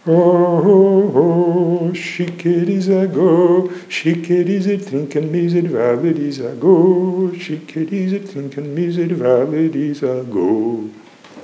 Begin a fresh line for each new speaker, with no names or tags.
Oh, chiqueires a go, chiqueires a trinken, miser valleys a go, chiqueires a trinken, miser valleys a go.